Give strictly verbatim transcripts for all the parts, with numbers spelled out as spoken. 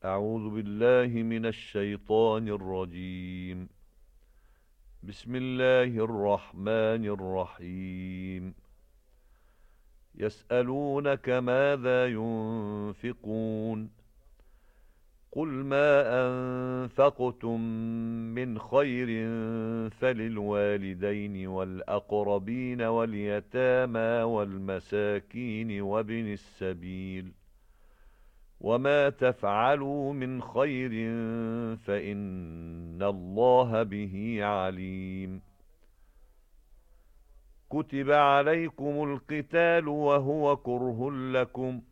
أعوذ بالله من الشيطان الرجيم. بسم الله الرحمن الرحيم. يسألونك ماذا ينفقون قل ما أنفقتم من خير فللوالدين والأقربين واليتامى والمساكين وابن السبيل وما تفعلوا من خير فإن الله به عليم. كتب عليكم القتال وهو كره لكم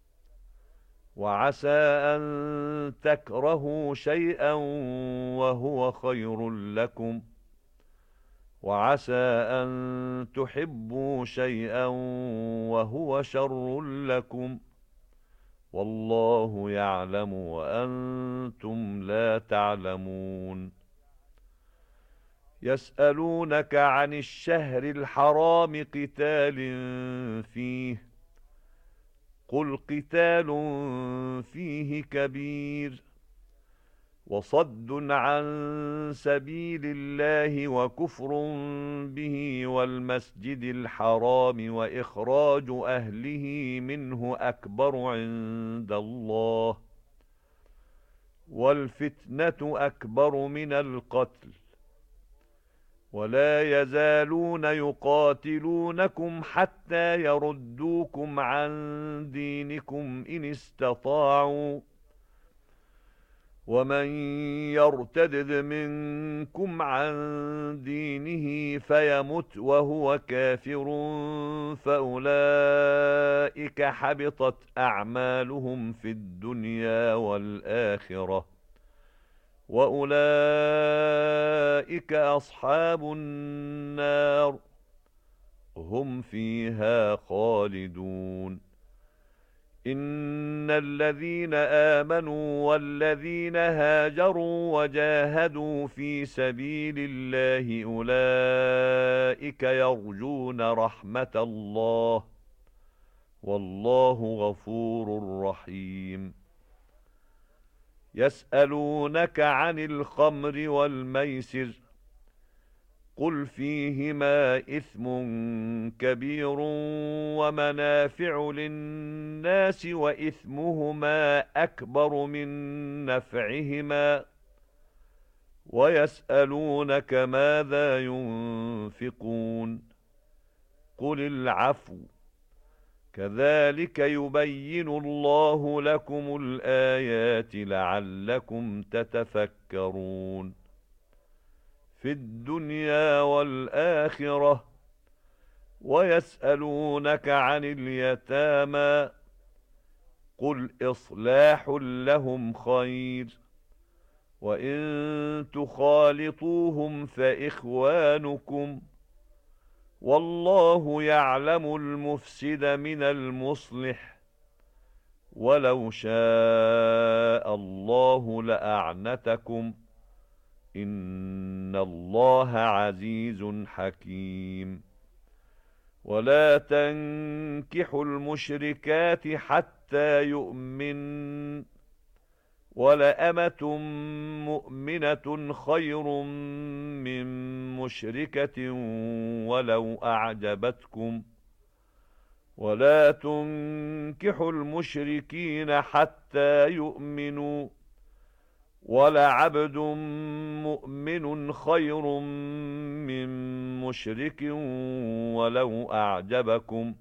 وعسى أن تكرهوا شيئا وهو خير لكم وعسى أن تحبوا شيئا وهو شر لكم والله يعلم وأنتم لا تعلمون. يسألونك عن الشهر الحرام قتال فيه قل قتال فيه كبير وصد عن سبيل الله وكفر به والمسجد الحرام وإخراج أهله منه أكبر عند الله والفتنة أكبر من القتل ولا يزالون يقاتلونكم حتى يردوكم عن دينكم إن استطاعوا ومن يرتدد منكم عن دينه فيمت وهو كافر فأولئك حبطت أعمالهم في الدنيا والآخرة وأولئك أصحاب النار هم فيها خالدون. إن الذين آمنوا والذين هاجروا وجاهدوا في سبيل الله أولئك يرجون رحمة الله والله غفور رحيم. يسألونك عن الخمر والميسر قل فيهما إثم كبير ومنافع للناس وإثمهما أكبر من نفعهما ويسألونك ماذا ينفقون قل العفو كذلك يبين الله لكم الآيات لعلكم تتفكرون في الدنيا والآخرة. ويسألونك عن اليتامى قل إصلاح لهم خير وإن تخالطوهم فإخوانكم والله يعلم المفسد من المصلح ولو شاء الله لأعنتكم إن الله عزيز حكيم. ولا تنكحوا المشركات حتى يؤمن ولأمة مؤمنة خير من مشركة ولو أعجبتكم ولا تنكحوا المشركين حتى يؤمنوا ولعبد مؤمن خير من مشرك ولو أعجبكم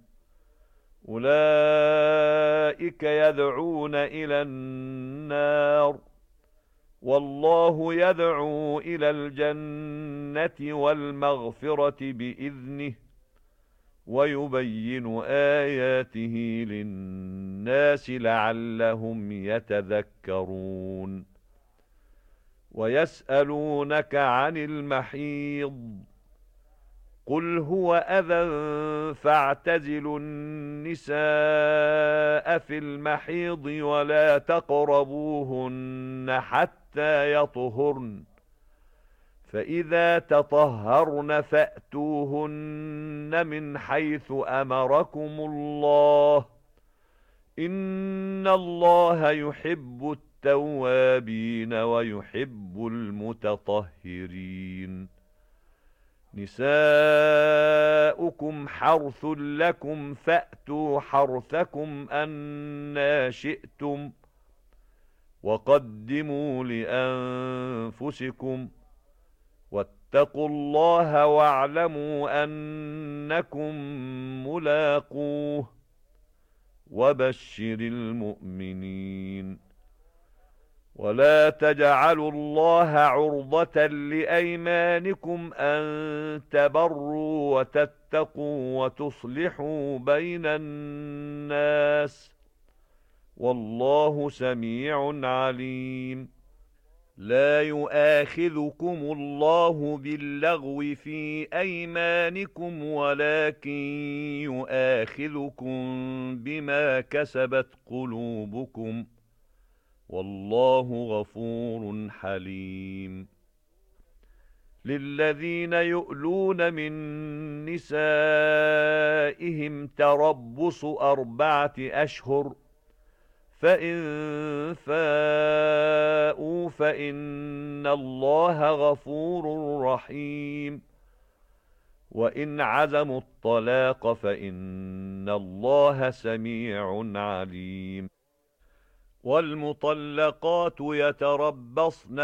أولئك يدعون إلى النار والله يدعو إلى الجنة والمغفرة بإذنه ويبين آياته للناس لعلهم يتذكرون. ويسألونك عن المحيض قل هو أذى فاعتزلوا النساء في المحيض ولا تقربوهن حتى يطهرن فإذا تطهرن فأتوهن من حيث أمركم الله إن الله يحب التوابين ويحب المتطهرين. نساؤكم حرث لكم فأتوا حرثكم أنى شئتم وقدموا لأنفسكم واتقوا الله واعلموا أنكم ملاقوه وبشر المؤمنين. ولا تجعلوا الله عرضة لأيمانكم أن تبروا وتتقوا وتصلحوا بين الناس والله سميع عليم. لا يؤاخذكم الله باللغو في أيمانكم ولكن يؤاخذكم بما كسبت قلوبكم والله غفور حليم. للذين يؤلون من نسائهم تربص أربعة أشهر فإن فاءوا فإن الله غفور رحيم. وإن عزموا الطلاق فإن الله سميع عليم. والمطلقات يتربصن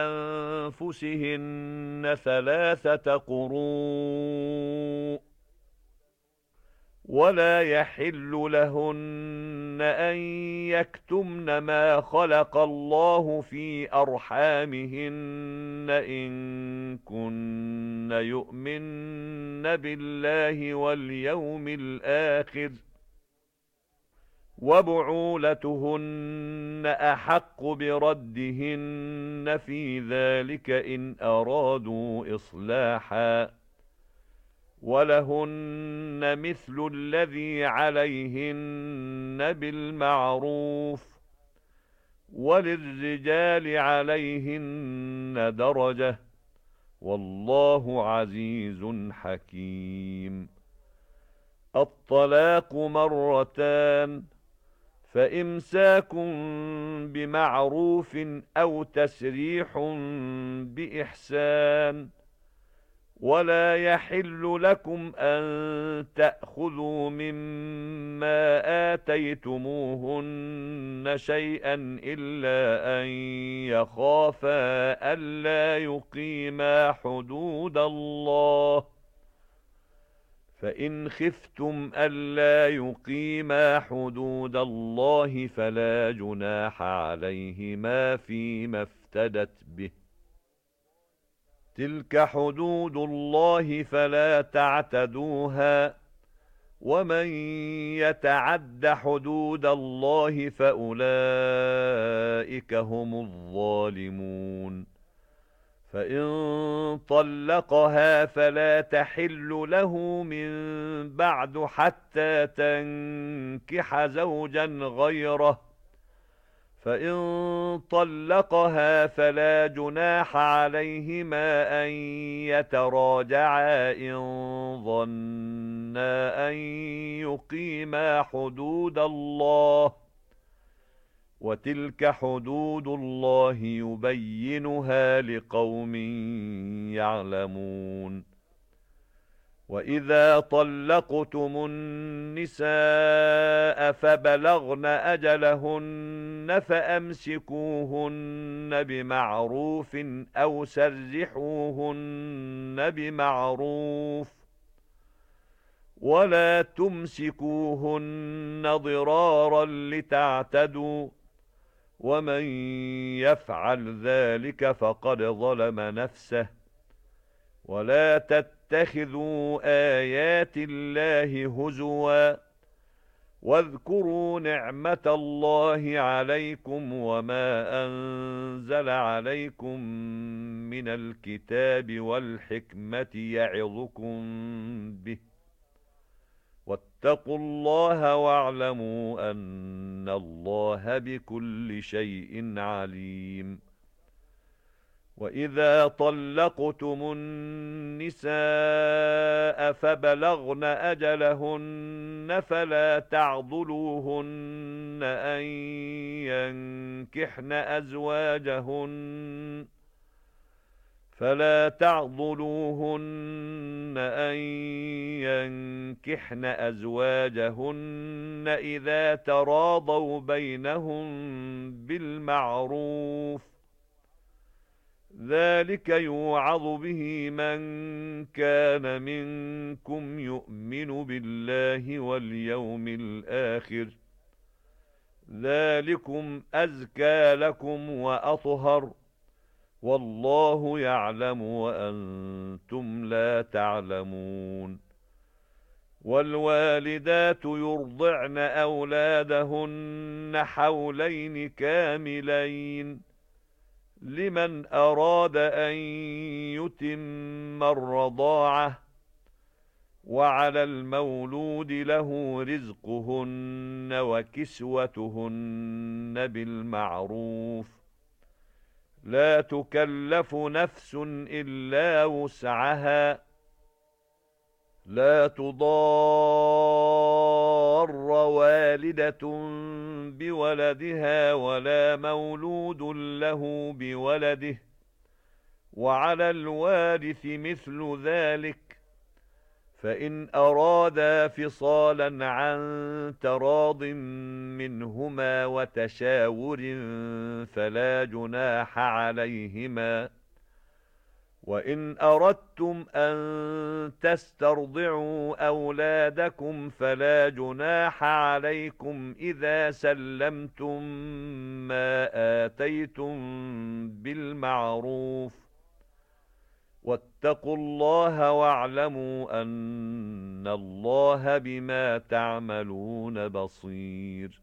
بأنفسهن ثلاثة قروء ولا يحل لهن أن يكتمن ما خلق الله في أرحامهن إن كن يؤمن بالله واليوم الآخر وبعولتهن أحق بردهن في ذلك إن أرادوا إصلاحا ولهن مثل الذي عليهن بالمعروف وللرجال عليهن درجة والله عزيز حكيم. الطلاق مرتان فإمساك بمعروف أو تسريح بإحسان ولا يحل لكم أن تأخذوا مما آتيتموهن شيئا إلا أن يخافا ألا يقيما حدود الله فإن خفتم ألا يقيما حدود الله فلا جناح عليهما فيما افتدت به تلك حدود الله فلا تعتدوها ومن يتعد حدود الله فأولئك هم الظالمون. فإن طلقها فلا تحل له من بعد حتى تنكح زوجا غيره فإن طلقها فلا جناح عليهما أن يتراجعا إن ظنا أن يقيما حدود الله وتلك حدود الله يبينها لقوم يعلمون. وإذا طلقتم النساء فبلغن أجلهن فأمسكوهن بمعروف أو سرحوهن بمعروف ولا تمسكوهن ضرارا لتعتدوا ومن يفعل ذلك فقد ظلم نفسه ولا تتخذوا آيات الله هزوا واذكروا نعمة الله عليكم وما أنزل عليكم من الكتاب والحكمة يعظكم به واتقوا الله واعلموا أن الله بكل شيء عليم. وإذا طلقتم النساء فبلغن أجلهن فلا تعضلوهن أن ينكحن أزواجهن فلا تعضلوهن أن ينكحن أزواجهن إذا تراضوا بينهم بالمعروف ذلك يوعظ به من كان منكم يؤمن بالله واليوم الآخر ذلكم أزكى لكم وأطهر والله يعلم وأنتم لا تعلمون والوالدات يرضعن أولادهن حولين كاملين لمن أراد أن يتم الرضاعة وعلى المولود له رزقهن وكسوتهن بالمعروف لا تكلف نفس إلا وسعها لا تضار والدة بولدها ولا مولود له بولده وعلى الوارث مثل ذلك فإن أرادا فصالا عن تراض منهما وتشاور فلا جناح عليهما وإن أردتم أن تسترضعوا أولادكم فلا جناح عليكم إذا سلمتم ما آتيتم بالمعروف واتقوا الله واعلموا أن الله بما تعملون بصير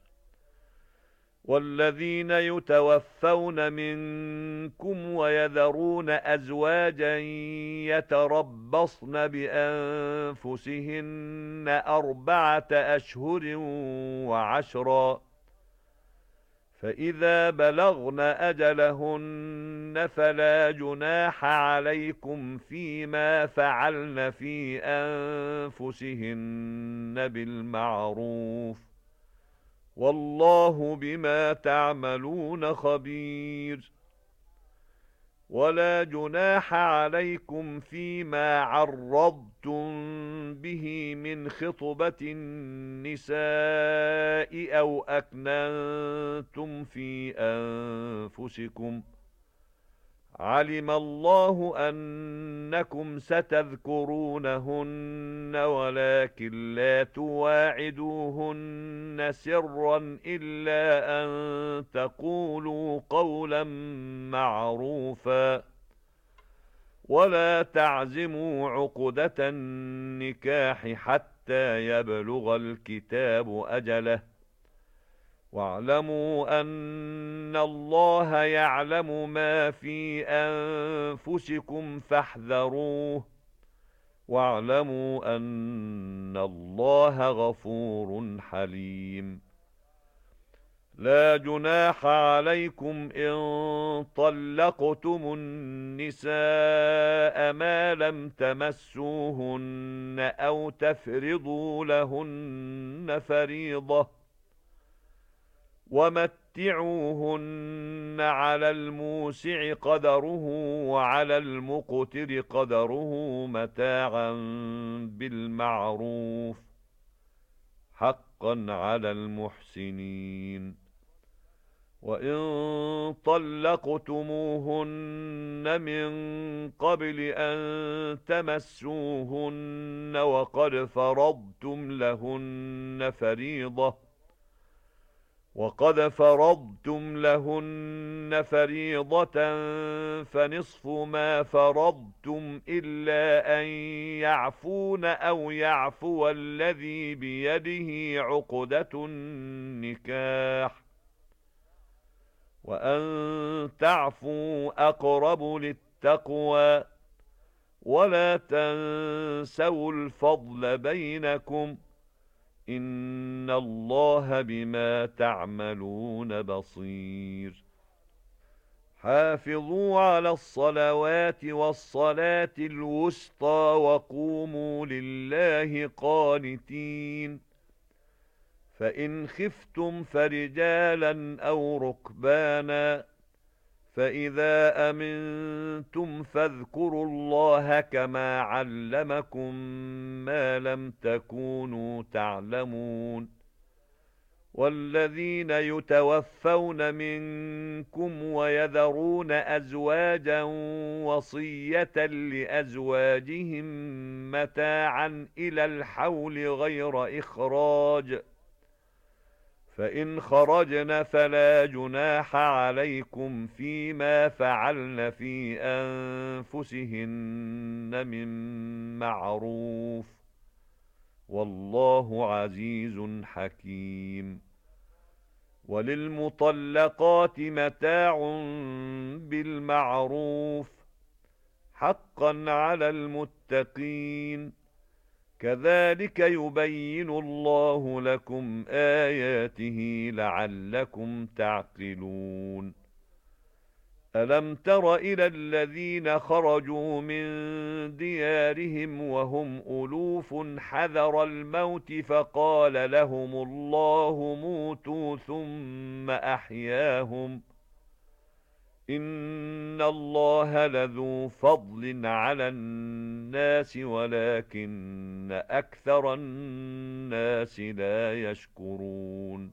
والذين يتوفون منكم ويذرون أزواجا يتربصن بأنفسهن أربعة أشهر وعشرا فإذا بلغن أجلهن فلا جناح عليكم فيما فعلن في أنفسهن بالمعروف والله بما تعملون خبير ولا جناح عليكم فيما عرضتم به من خطبة النساء أو أكننتم في أنفسكم علم الله أنكم ستذكرونهن ولكن لا تواعدوهن سرا إلا أن تقولوا قولا معروفا ولا تعزموا عقدة النكاح حتى يبلغ الكتاب أجله واعلموا أن الله يعلم ما في أنفسكم فاحذروه واعلموا أن الله غفور حليم لا جناح عليكم إن طلقتم النساء ما لم تمسوهن أو تفرضوا لهن فريضة ومتعوهن على الموسع قدره وعلى المقتر قدره متاعا بالمعروف حقا على المحسنين وإن طلقتموهن من قبل أن تمسوهن وقد فرضتم لهن فريضة وقد فرضتم لهن فريضة فنصف ما فرضتم إلا أن يعفون أو يعفو الذي بيده عقدة النكاح وأن تعفوا أقرب للتقوى ولا تنسوا الفضل بينكم إن الله بما تعملون بصير حافظوا على الصلوات والصلاة الوسطى وقوموا لله قانتين فإن خفتم فرجالا أو ركبانا فإذا أمنتم فاذكروا الله كما علمكم ما لم تكونوا تعلمون والذين يتوفون منكم ويذرون أزواجا وصية لأزواجهم متاعا إلى الحول غير إخراج فإن خرجن فلا جناح عليكم فيما فعلن في أنفسهن من معروف والله عزيز حكيم وللمطلقات متاع بالمعروف حقا على المتقين كذلك يبين الله لكم آياته لعلكم تعقلون ألم تر إلى الذين خرجوا من ديارهم وهم ألوف حذر الموت فقال لهم الله موتوا ثم أحياهم إن الله لذو فضل على الناس ولكن أكثر الناس لا يشكرون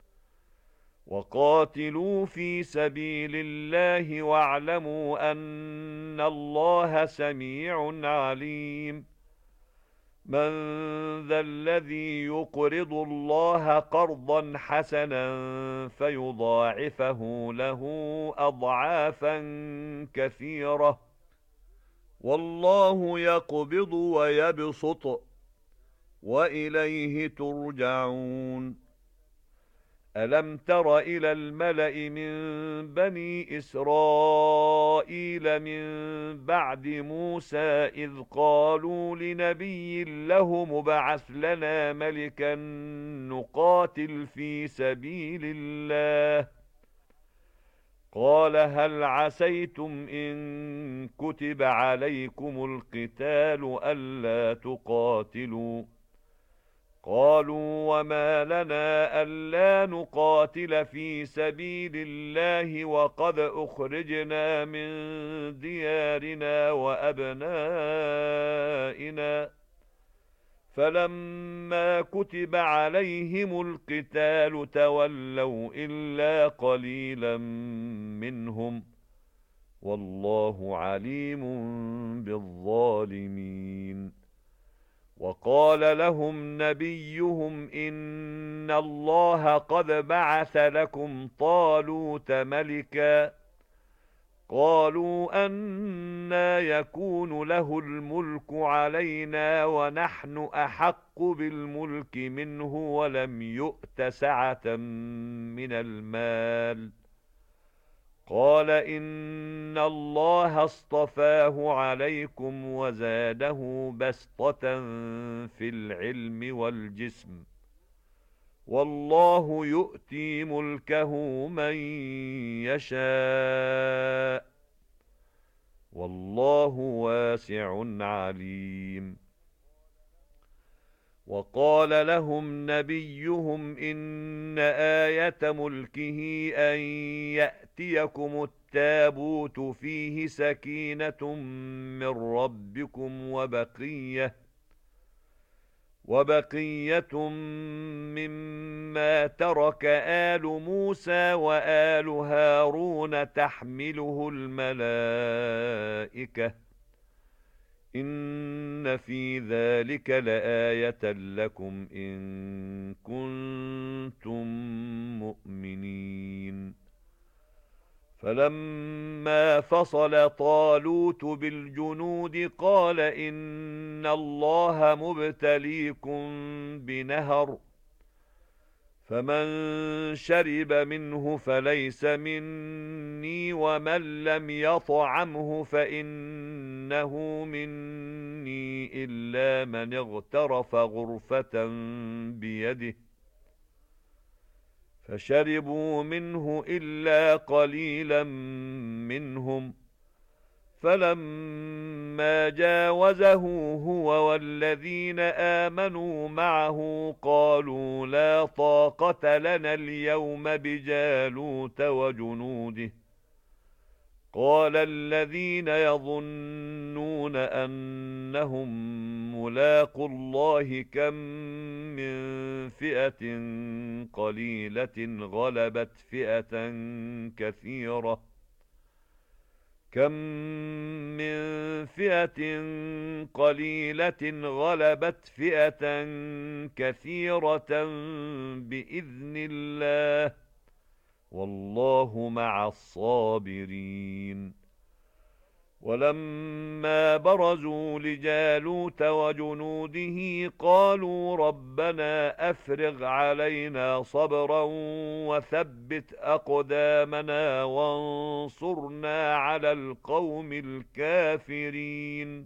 وقاتلوا في سبيل الله واعلموا أن الله سميع عليم من ذا الذي يقرض الله قرضا حسنا فيضاعفه له أضعافا كثيرة والله يقبض ويبسط وإليه ترجعون ألم تر إلى الملأ من بني إسرائيل من بعد موسى إذ قالوا لنبي له مبعث لنا ملكا نقاتل في سبيل الله قال هل عسيتم إن كتب عليكم القتال ألا تقاتلوا قالوا وما لنا ألا نقاتل في سبيل الله وقد أخرجنا من ديارنا وأبنائنا فلما كتب عليهم القتال تولوا إلا قليلا منهم والله عليم بالظالمين وقال لهم نبيهم إن الله قد بعث لكم طالوت ملكا قالوا أنى يكون له الملك علينا ونحن أحق بالملك منه ولم يؤت سعة من المال قال إن الله اصطفاه عليكم وزاده بسطة في العلم والجسم والله يؤتي ملكه من يشاء والله واسع عليم وقال لهم نبيهم إن آية ملكه أن يأتيكم التابوت فيه سكينة من ربكم وبقية وبقية مما ترك آل موسى وآل هارون تحمله الملائكة إن في ذلك لآية لكم إن كنتم مؤمنين فلما فصل طالوت بالجنود قال إن الله مبتليكم بنهر فمن شرب منه فليس مني ومن لم يطعمه فإنه مني إلا من اغترف غرفة بيده فشربوا منه إلا قليلا منهم فَلَمَّا جَاوَزَهُ هُوَ وَالَّذِينَ آمَنُوا مَعَهُ قَالُوا لَا طَاقَةَ لَنَا الْيَوْمَ بِجَالُوتَ وَجُنُودِهِ قَالَ الَّذِينَ يَظُنُّونَ أَنَّهُم مُّلَاقُو اللَّهِ كَم مِّن فِئَةٍ قَلِيلَةٍ غَلَبَتْ فِئَةً كَثِيرَةً كَم مِّن فِئَةٍ قَلِيلَةٍ غَلَبَتْ فِئَةً كَثِيرَةً بِإِذْنِ اللَّهِ وَاللَّهُ مَعَ الصَّابِرِينَ وَلَمَّا بَرَزُوا لِجَالُوتَ وَجُنُودِهِ قَالُوا رَبَّنَا أَفْرِغْ عَلَيْنَا صَبْرًا وَثَبِّتْ أَقْدَامَنَا وَانصُرْنَا عَلَى الْقَوْمِ الْكَافِرِينَ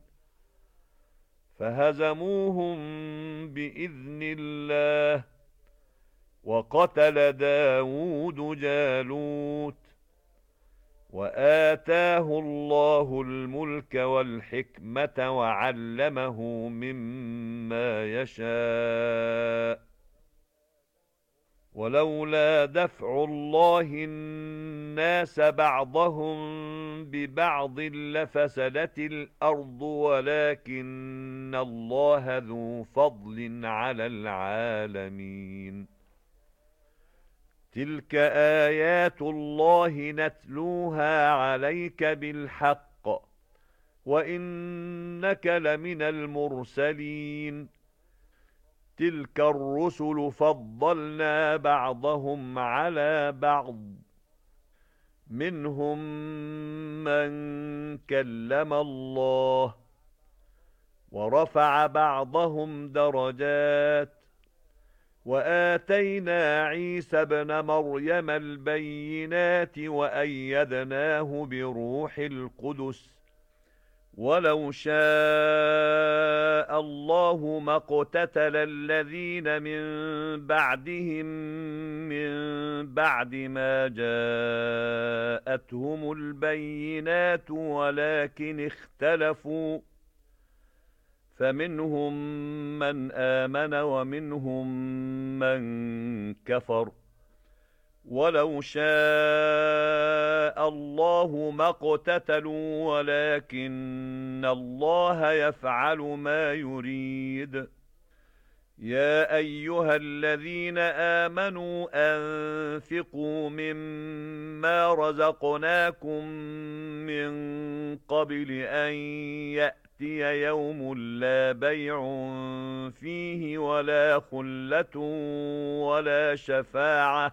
فَهَزَمُوهُم بِإِذْنِ اللَّهِ وَقَتَلَ دَاوُودُ جَالُوتَ وَآتَاهُ اللَّهُ الْمُلْكَ وَالْحِكْمَةَ وَعَلَّمَهُ مِمَّا يَشَاءُ وَلَوْلَا دَفْعُ اللَّهِ النَّاسَ بَعْضَهُم بِبَعْضٍ لَفَسَدَتِ الْأَرْضُ وَلَكِنَّ اللَّهَ ذُو فَضْلٍ عَلَى الْعَالَمِينَ تِلْكَ آيَاتُ اللَّهِ نَتْلُوهَا عَلَيْكَ بِالْحَقِّ وَإِنَّكَ لَمِنَ الْمُرْسَلِينَ تِلْكَ الرُّسُلُ فَضَّلْنَا بَعْضَهُمْ عَلَى بَعْضٍ مِنْهُمْ مَنْ كَلَّمَ اللَّهُ وَرَفَعَ بَعْضَهُمْ دَرَجَاتٍ وَآتَيْنَا عِيسَى ابْنَ مَرْيَمَ الْبَيِّنَاتِ وَأَيَّدْنَاهُ بِرُوحِ الْقُدُسِ وَلَوْ شَاءَ اللَّهُ مَا اقْتَتَلَ الَّذِينَ مِن بَعْدِهِم مِّن بَعْدِ مَا جَاءَتْهُمُ الْبَيِّنَاتُ وَلَكِنِ اخْتَلَفُوا فَمِنْهُم مَّنْ آمَنَ وَمِنْهُم مَّن كَفَرَ وَلَوْ شَاءَ اللَّهُ مَا اقْتَتَلُوا وَلَكِنَّ اللَّهَ يَفْعَلُ مَا يُرِيدُ يَا أَيُّهَا الَّذِينَ آمَنُوا أَنفِقُوا مِمَّا رَزَقْنَاكُم مِّن قَبْلِ أَن يَأْتِيَ يَوْمٌ لَّا بَيْعٌ فِيهِ وَلَا خُلَّةٌ وَلَا شَفَاعَةٌ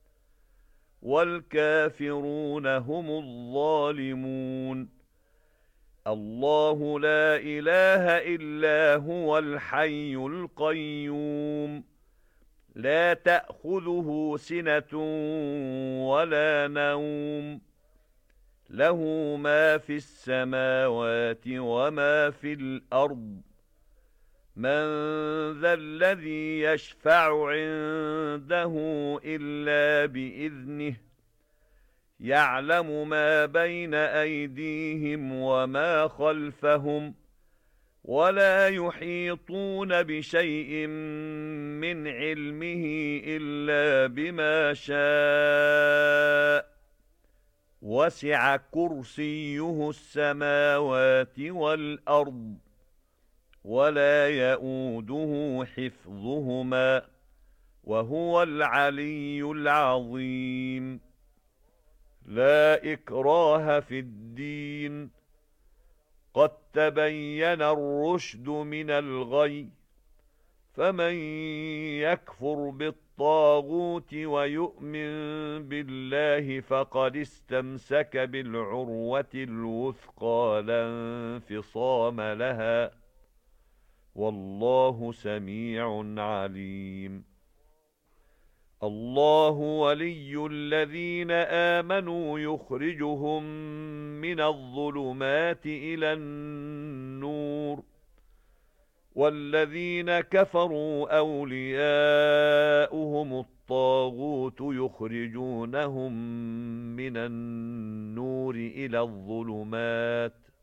وَالْكَافِرُونَ هُمُ الظَّالِمُونَ اللَّهُ لَا إِلَٰهَ إِلَّا هُوَ الْحَيُّ الْقَيُّومُ لَا تَأْخُذُهُ سِنَةٌ وَلَا نَوْمٌ لَهُ مَا فِي السَّمَاوَاتِ وَمَا فِي الْأَرْضِ مَنْ ذَا الَّذِي يَشْفَعُ عِندَهُ إِلَّا بِإِذْنِهِ يَعْلَمُ مَا بَيْنَ أَيْدِيهِمْ وَمَا خَلْفَهُمْ وَلَا يُحِيطُونَ بِشَيْءٍ مِّنْ عِلْمِهِ إِلَّا بِمَا شَاءَ وَسِعَ كُرْسِيُّهُ السَّمَاوَاتِ وَالْأَرْضَ وَلَا يَئُودُهُ حِفْظُهُمَا وَهُوَ الْعَلِيُّ الْعَظِيمُ لَا إِكْرَاهَ فِي الدِّينِ قَدْ تَبَيَّنَ الرُّشْدُ مِنَ الْغَيِّ فَمَن يَكْفُرْ بِالطَّاغُوتِ وَيُؤْمِن بِاللَّهِ فَقَدِ اسْتَمْسَكَ بِالْعُرْوَةِ الْوُثْقَى لَا انفِصَامَ لَهَا وَاللَّهُ سَمِيعٌ عَلِيمٌ اللَّهُ وَلِيُّ الَّذِينَ آمَنُوا يُخْرِجُهُم مِّنَ الظُّلُمَاتِ إِلَى النُّورِ وَالَّذِينَ كَفَرُوا أَوْلِيَاؤُهُمُ الطَّاغُوتُ يُخْرِجُونَهُم مِّنَ النُّورِ إِلَى الظُّلُمَاتِ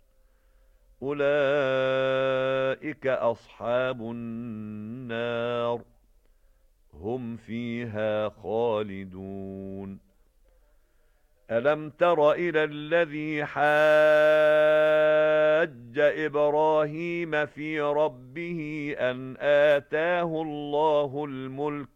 أولئك أصحاب النار هم فيها خالدون ألم تر إلى الذي حاج إبراهيم في ربه أن آتاه الله الملك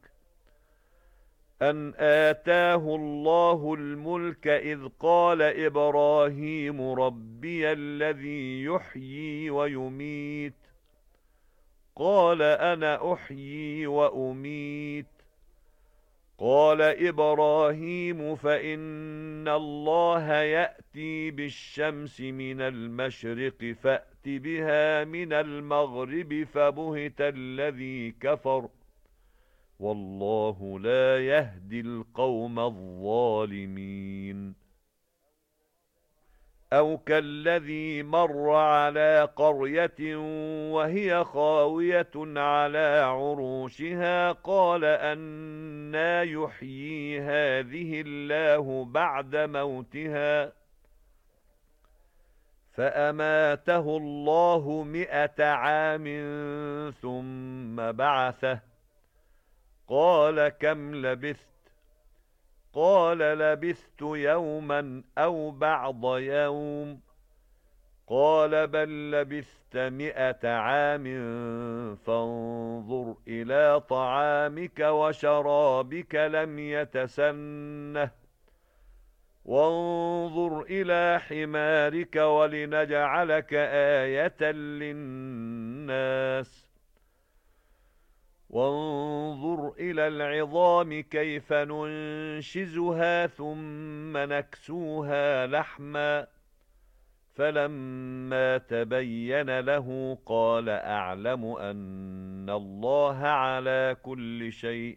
أن آتاه الله الملك إذ قال إبراهيم ربي الذي يحيي ويميت قال أنا أحيي وأميت قال إبراهيم فإن الله يأتي بالشمس من المشرق فأت بها من المغرب فبهت الذي كفر والله لا يهدي القوم الظالمين أو كالذي مر على قرية وهي خاوية على عروشها قال أنى يحيي هذه الله بعد موتها فأماته الله مئة عام ثم بعثه قال كم لبثت قال لبثت يوما أو بعض يوم قال بل لبثت مئة عام فانظر إلى طعامك وشرابك لم يتسنه وانظر إلى حمارك ولنجعلك آية للناس وانظر إلى العظام كيف ننشزها ثم نكسوها لحما فلما تبين له قال أعلم أن الله على كل شيء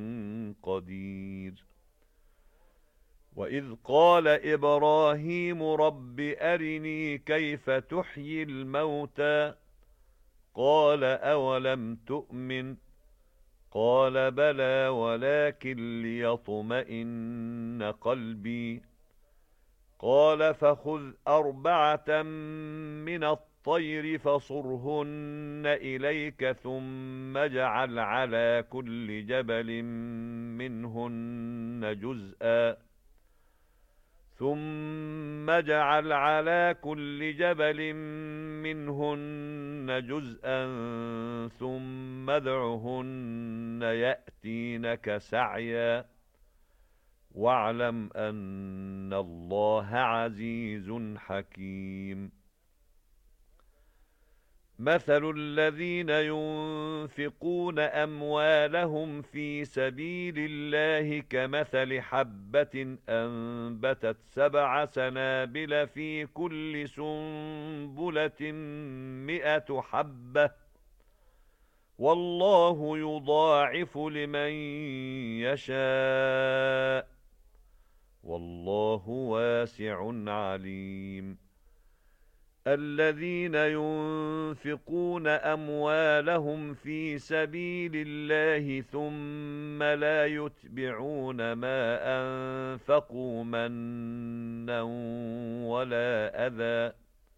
قدير وإذ قال إبراهيم رب أرني كيف تحيي الموتى قال أولم تؤمن قال بلى ولكن ليطمئن قلبي قال فخذ أربعة من الطير فصرهن إليك ثم اجعل على كل جبل منهن جزءا ثم اجعل على كل جبل منهن جزءا ثم ادعهن يأتينك سعيا واعلم أن الله عزيز حكيم مثل الذين ينفقون أموالهم في سبيل الله كمثل حبة أنبتت سبع سنابل في كل سنبلة مئة حبة والله يضاعف لمن يشاء والله واسع عليم الذين ينفقون أموالهم في سبيل الله ثم لا يتبعون ما أنفقوا منا ولا أذى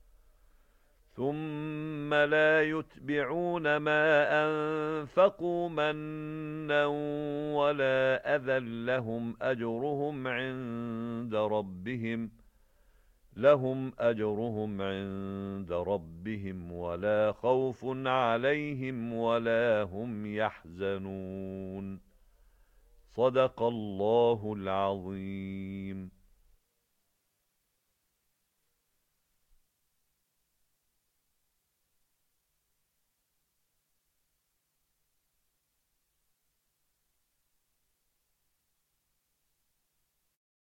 ثم لا يتبعون ما أنفقوا منا ولا أذى لهم أجرهم عند ربهم لهم أجرهم عند ربهم ولا خوف عليهم ولا هم يحزنون صدق الله العظيم